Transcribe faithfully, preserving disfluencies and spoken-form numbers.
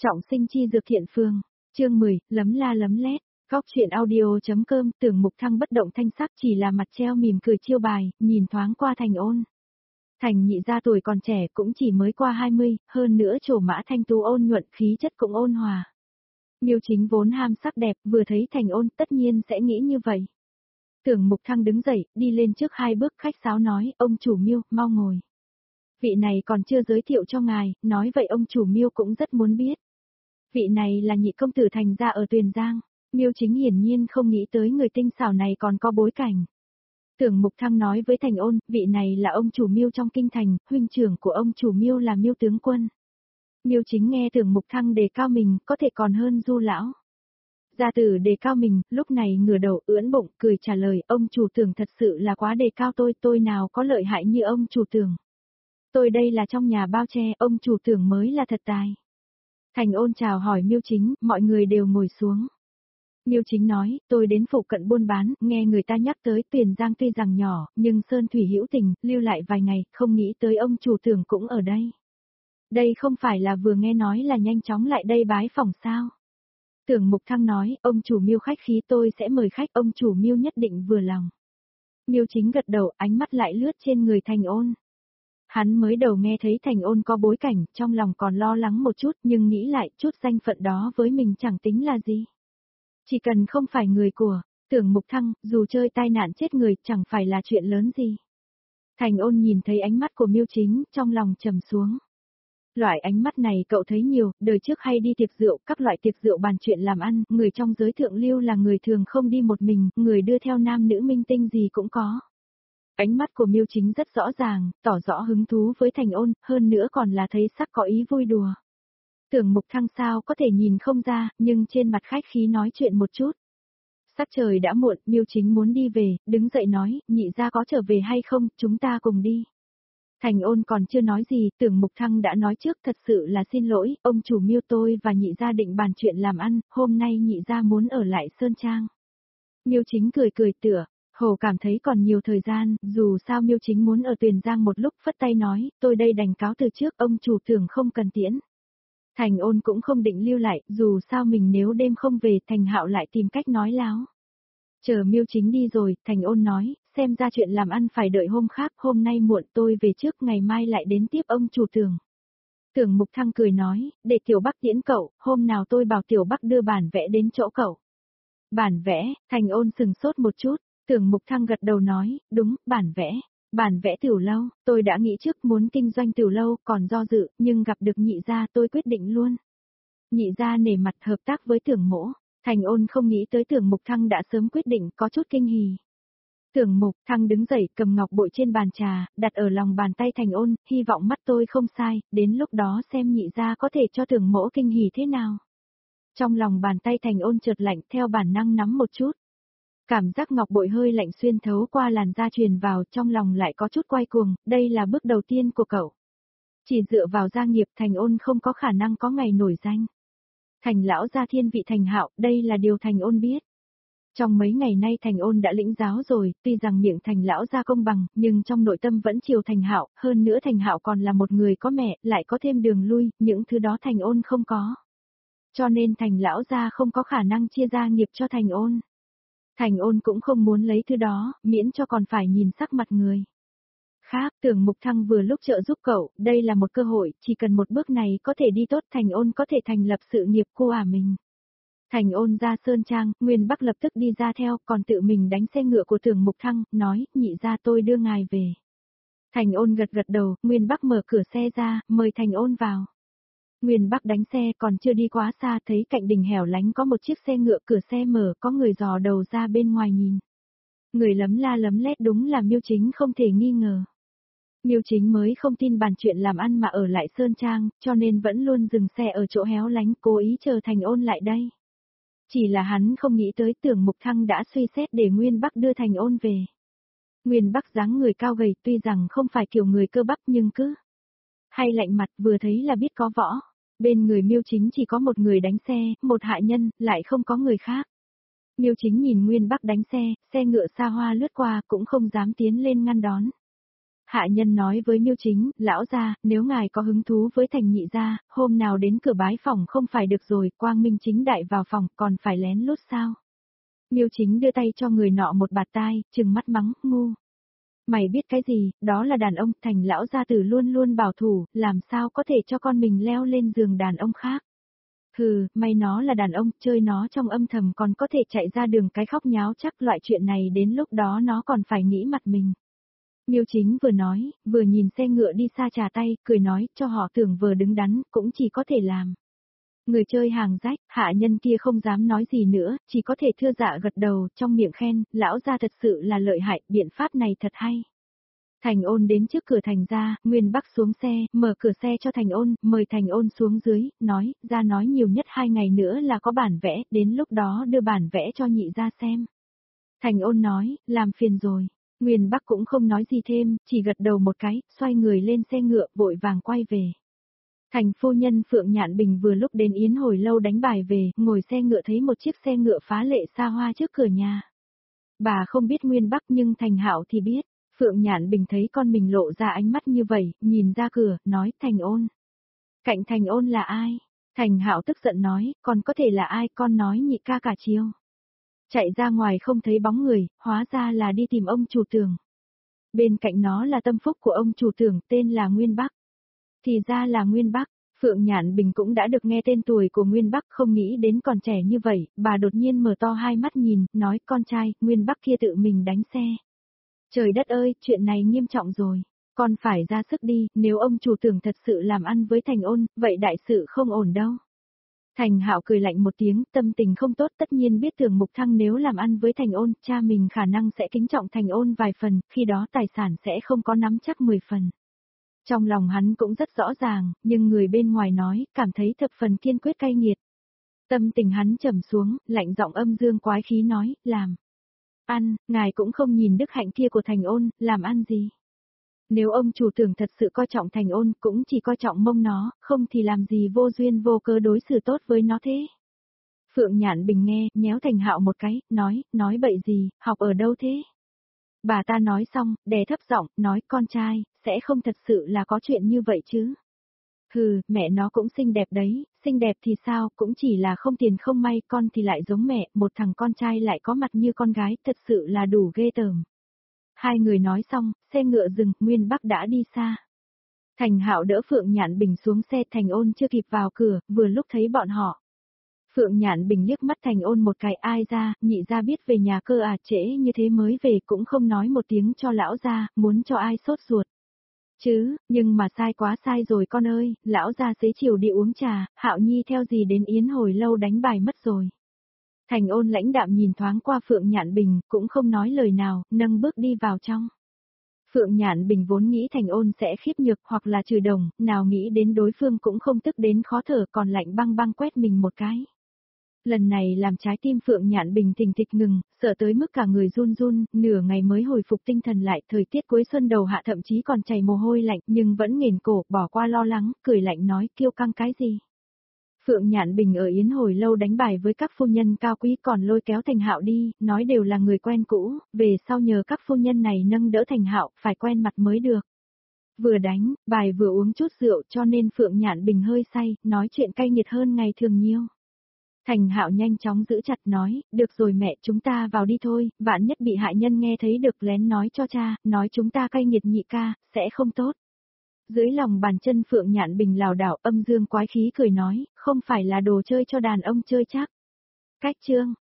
Trọng sinh chi dược thiện phương, chương mười, lấm la lấm lét, góc chuyện audio.com. Tưởng Mục Thăng bất động thanh sắc, chỉ là mặt treo mỉm cười chiêu bài, nhìn thoáng qua Thành Ôn. Thành nhị gia tuổi còn trẻ, cũng chỉ mới qua hai mươi, hơn nữa trổ mã thanh tú ôn nhuận, khí chất cũng ôn hòa. Miêu Chính vốn ham sắc đẹp, vừa thấy Thành Ôn tất nhiên sẽ nghĩ như vậy. Tưởng Mục Thăng đứng dậy, đi lên trước hai bước khách sáo nói, ông chủ Miêu, mau ngồi. Vị này còn chưa giới thiệu cho ngài, nói vậy ông chủ Miêu cũng rất muốn biết. Vị này là nhị công tử Thành gia ở Tuyền Giang. Miêu Chính hiển nhiên không nghĩ tới người tinh xảo này còn có bối cảnh. Tưởng Mục Thăng nói với Thành Ôn, vị này là ông chủ Miêu trong kinh thành, huynh trưởng của ông chủ Miêu là Miêu tướng quân. Miêu Chính nghe Tưởng Mục Thăng đề cao mình, có thể còn hơn Du lão. Gia tử đề cao mình, lúc này ngửa đầu ưỡn bụng, cười trả lời, ông chủ Tưởng thật sự là quá đề cao tôi, tôi nào có lợi hại như ông chủ Tưởng. Tôi đây là trong nhà bao che, ông chủ Tưởng mới là thật tài. Thành Ôn chào hỏi Miêu Chính, mọi người đều ngồi xuống. Miêu Chính nói, tôi đến phụ cận buôn bán, nghe người ta nhắc tới Tuyền Giang tuy rằng nhỏ, nhưng sơn thủy hữu tình, lưu lại vài ngày, không nghĩ tới ông chủ Tưởng cũng ở đây. Đây không phải là vừa nghe nói là nhanh chóng lại đây bái phỏng sao? Tưởng Mục Thăng nói, ông chủ Miêu khách khí, tôi sẽ mời khách, ông chủ Miêu nhất định vừa lòng. Miêu Chính gật đầu, ánh mắt lại lướt trên người Thành Ôn. Hắn mới đầu nghe thấy Thành Ôn có bối cảnh, trong lòng còn lo lắng một chút, nhưng nghĩ lại, chút danh phận đó với mình chẳng tính là gì. Chỉ cần không phải người của Tưởng Mục Thăng, dù chơi tai nạn chết người, chẳng phải là chuyện lớn gì. Thành Ôn nhìn thấy ánh mắt của Miêu Chính, trong lòng trầm xuống. Loại ánh mắt này cậu thấy nhiều, đời trước hay đi tiệc rượu, các loại tiệc rượu bàn chuyện làm ăn, người trong giới thượng lưu là người thường không đi một mình, người đưa theo nam nữ minh tinh gì cũng có. Ánh mắt của Miêu Chính rất rõ ràng, tỏ rõ hứng thú với Thành Ôn, hơn nữa còn là thấy sắc có ý vui đùa. Tưởng Mục Thăng sao có thể nhìn không ra, nhưng trên mặt khách khí nói chuyện một chút. Sắc trời đã muộn, Miêu Chính muốn đi về, đứng dậy nói, nhị gia có trở về hay không, chúng ta cùng đi. Thành Ôn còn chưa nói gì, Tưởng Mục Thăng đã nói trước, thật sự là xin lỗi, ông chủ Miêu tôi và nhị gia định bàn chuyện làm ăn, hôm nay nhị gia muốn ở lại Sơn Trang. Miêu Chính cười cười tựa. Hồ cảm thấy còn nhiều thời gian, dù sao Miêu Chính muốn ở Tuyền Giang một lúc, phất tay nói, tôi đây đành cáo từ trước, ông chủ Tưởng không cần tiễn. Thành Ôn cũng không định lưu lại, dù sao mình nếu đêm không về, Thành Hạo lại tìm cách nói láo. Chờ Miêu Chính đi rồi, Thành Ôn nói, xem ra chuyện làm ăn phải đợi hôm khác, hôm nay muộn tôi về trước, ngày mai lại đến tiếp ông chủ Tưởng. Tưởng Mục Thăng cười nói, để Tiểu Bắc tiễn cậu, hôm nào tôi bảo Tiểu Bắc đưa bản vẽ đến chỗ cậu. Bản vẽ, Thành Ôn sừng sốt một chút. Tưởng Mục Thăng gật đầu nói, đúng, bản vẽ, bản vẽ tiểu lâu, tôi đã nghĩ trước muốn kinh doanh tiểu lâu, còn do dự, nhưng gặp được nhị gia tôi quyết định luôn. Nhị gia nể mặt hợp tác với Tưởng mỗ, Thành Ôn không nghĩ tới Tưởng Mục Thăng đã sớm quyết định, có chút kinh hỉ. Tưởng Mục Thăng đứng dậy cầm ngọc bội trên bàn trà, đặt ở lòng bàn tay Thành Ôn, hy vọng mắt tôi không sai, đến lúc đó xem nhị gia có thể cho Tưởng mỗ kinh hỉ thế nào. Trong lòng bàn tay Thành Ôn chợt lạnh, theo bản năng nắm một chút. Cảm giác ngọc bội hơi lạnh xuyên thấu qua làn da truyền vào, trong lòng lại có chút quay cuồng, đây là bước đầu tiên của cậu. Chỉ dựa vào gia nghiệp, Thành Ôn không có khả năng có ngày nổi danh. Thành lão gia thiên vị Thành Hạo, đây là điều Thành Ôn biết. Trong mấy ngày nay Thành Ôn đã lĩnh giáo rồi, tuy rằng miệng Thành lão gia công bằng, nhưng trong nội tâm vẫn chiều Thành Hạo, hơn nữa Thành Hạo còn là một người có mẹ, lại có thêm đường lui, những thứ đó Thành Ôn không có. Cho nên Thành lão gia không có khả năng chia gia nghiệp cho Thành Ôn. Thành Ôn cũng không muốn lấy thứ đó, miễn cho còn phải nhìn sắc mặt người. Khác, Tưởng Mục Thăng vừa lúc trợ giúp cậu, đây là một cơ hội, chỉ cần một bước này có thể đi tốt, Thành Ôn có thể thành lập sự nghiệp của ả mình. Thành Ôn ra Sơn Trang, Nguyên Bắc lập tức đi ra theo, còn tự mình đánh xe ngựa của Tưởng Mục Thăng, nói, nhị gia tôi đưa ngài về. Thành Ôn gật gật đầu, Nguyên Bắc mở cửa xe ra, mời Thành Ôn vào. Nguyên Bắc đánh xe còn chưa đi quá xa, thấy cạnh đỉnh hẻo lánh có một chiếc xe ngựa, cửa xe mở, có người dò đầu ra bên ngoài nhìn. Người lấm la lấm lét đúng là Miêu Chính không thể nghi ngờ. Miêu Chính mới không tin bàn chuyện làm ăn mà ở lại Sơn Trang, cho nên vẫn luôn dừng xe ở chỗ héo lánh, cố ý chờ Thành Ôn lại đây. Chỉ là hắn không nghĩ tới Tưởng Mục Thăng đã suy xét để Nguyên Bắc đưa Thành Ôn về. Nguyên Bắc dáng người cao gầy, tuy rằng không phải kiểu người cơ bắp nhưng cứ hay lạnh mặt, vừa thấy là biết có võ. Bên người Miêu Chính chỉ có một người đánh xe, một hạ nhân, lại không có người khác. Miêu Chính nhìn Nguyên Bắc đánh xe, xe ngựa xa hoa lướt qua cũng không dám tiến lên ngăn đón. Hạ nhân nói với Miêu Chính, lão gia, nếu ngài có hứng thú với Thành nhị gia, hôm nào đến cửa bái phòng không phải được rồi, quang minh chính đại vào phòng, còn phải lén lút sao? Miêu Chính đưa tay cho người nọ một bạt tai, trừng mắt mắng, ngu. Mày biết cái gì, đó là đàn ông, Thành lão gia tử luôn luôn bảo thủ, làm sao có thể cho con mình leo lên giường đàn ông khác. Hừ, may nó là đàn ông, chơi nó trong âm thầm còn có thể chạy ra đường cái khóc nháo chắc loại chuyện này đến lúc đó nó còn phải nghĩ mặt mình. Miêu Chính vừa nói, vừa nhìn xe ngựa đi xa trà tay, cười nói, cho họ tưởng vừa đứng đắn, cũng chỉ có thể làm. Người chơi hàng rách, hạ nhân kia không dám nói gì nữa, chỉ có thể thưa dạ gật đầu, trong miệng khen, lão gia thật sự là lợi hại, biện pháp này thật hay. Thành Ôn đến trước cửa Thành gia, Nguyên Bắc xuống xe, mở cửa xe cho Thành Ôn, mời Thành Ôn xuống dưới, nói, ra nói nhiều nhất hai ngày nữa là có bản vẽ, đến lúc đó đưa bản vẽ cho nhị gia xem. Thành Ôn nói, làm phiền rồi. Nguyên Bắc cũng không nói gì thêm, chỉ gật đầu một cái, xoay người lên xe ngựa, vội vàng quay về. Thành phu nhân Phượng Nhạn Bình vừa lúc đến Yến hồi lâu đánh bài về, ngồi xe ngựa thấy một chiếc xe ngựa phá lệ xa hoa trước cửa nhà. Bà không biết Nguyên Bắc nhưng Thành Hạo thì biết. Phượng Nhạn Bình thấy con mình lộ ra ánh mắt như vậy, nhìn ra cửa, nói, Thành Ôn. Cạnh Thành Ôn là ai? Thành Hạo tức giận nói, còn có thể là ai, con nói nhị ca cả chiêu. Chạy ra ngoài không thấy bóng người, hóa ra là đi tìm ông chủ tưởng. Bên cạnh nó là tâm phúc của ông chủ tưởng, tên là Nguyên Bắc. Thì ra là Nguyên Bắc, Phượng Nhạn Bình cũng đã được nghe tên tuổi của Nguyên Bắc, không nghĩ đến còn trẻ như vậy, bà đột nhiên mở to hai mắt nhìn, nói, con trai, Nguyên Bắc kia tự mình đánh xe. Trời đất ơi, chuyện này nghiêm trọng rồi, con phải ra sức đi, nếu ông chủ tưởng thật sự làm ăn với Thành Ôn, vậy đại sự không ổn đâu. Thành Hạo cười lạnh một tiếng, tâm tình không tốt, tất nhiên biết Tưởng Mục Thăng nếu làm ăn với Thành Ôn, cha mình khả năng sẽ kính trọng Thành Ôn vài phần, khi đó tài sản sẽ không có nắm chắc mười phần. Trong lòng hắn cũng rất rõ ràng, nhưng người bên ngoài nói, cảm thấy thập phần kiên quyết cay nghiệt. Tâm tình hắn trầm xuống, lạnh giọng âm dương quái khí nói, làm. Ăn, ngài cũng không nhìn đức hạnh kia của Thành Ôn, làm ăn gì. Nếu ông chủ tưởng thật sự coi trọng Thành Ôn, cũng chỉ coi trọng mông nó, không thì làm gì vô duyên vô cớ đối xử tốt với nó thế. Phượng Nhạn Bình nghe, nhéo Thành Hạo một cái, nói, nói bậy gì, học ở đâu thế? Bà ta nói xong, đè thấp giọng, nói, con trai, sẽ không thật sự là có chuyện như vậy chứ. Hừ, mẹ nó cũng xinh đẹp đấy, xinh đẹp thì sao, cũng chỉ là không tiền không may, con thì lại giống mẹ, một thằng con trai lại có mặt như con gái, thật sự là đủ ghê tởm. Hai người nói xong, xe ngựa dừng, Nguyên Bắc đã đi xa. Thành Hạo đỡ Phượng Nhạn Bình xuống xe, Thành Ôn chưa kịp vào cửa, vừa lúc thấy bọn họ. Phượng Nhạn Bình liếc mắt Thành Ôn một cái, ai ra, nhị ra biết về nhà cơ à, trễ như thế mới về cũng không nói một tiếng cho lão ra, muốn cho ai sốt ruột. Chứ, nhưng mà sai quá sai rồi con ơi, lão ra xế chiều đi uống trà, Hạo Nhi theo gì đến Yến hồi lâu đánh bài mất rồi. Thành Ôn lãnh đạm nhìn thoáng qua Phượng Nhạn Bình, cũng không nói lời nào, nâng bước đi vào trong. Phượng Nhạn Bình vốn nghĩ Thành Ôn sẽ khiếp nhược hoặc là trừ đồng, nào nghĩ đến đối phương cũng không tức đến khó thở còn lạnh băng băng quét mình một cái. Lần này làm trái tim Phượng Nhạn Bình thình thịch ngừng, sợ tới mức cả người run run, nửa ngày mới hồi phục tinh thần lại, thời tiết cuối xuân đầu hạ thậm chí còn chảy mồ hôi lạnh, nhưng vẫn nghền cổ, bỏ qua lo lắng, cười lạnh nói, kiêu căng cái gì. Phượng Nhạn Bình ở Yến hồi lâu đánh bài với các phu nhân cao quý còn lôi kéo Thành Hạo đi, nói đều là người quen cũ, về sau nhờ các phu nhân này nâng đỡ Thành Hạo, phải quen mặt mới được. Vừa đánh, bài vừa uống chút rượu cho nên Phượng Nhạn Bình hơi say, nói chuyện cay nghiệt hơn ngày thường nhiều. Thành Hạo nhanh chóng giữ chặt nói, được rồi mẹ, chúng ta vào đi thôi, vạn nhất bị hại nhân nghe thấy được lén nói cho cha, nói chúng ta cay nghiệt nhị ca, sẽ không tốt. Dưới lòng bàn chân Phượng Nhạn Bình lảo đảo, âm dương quái khí cười nói, không phải là đồ chơi cho đàn ông chơi chắc. Cách chương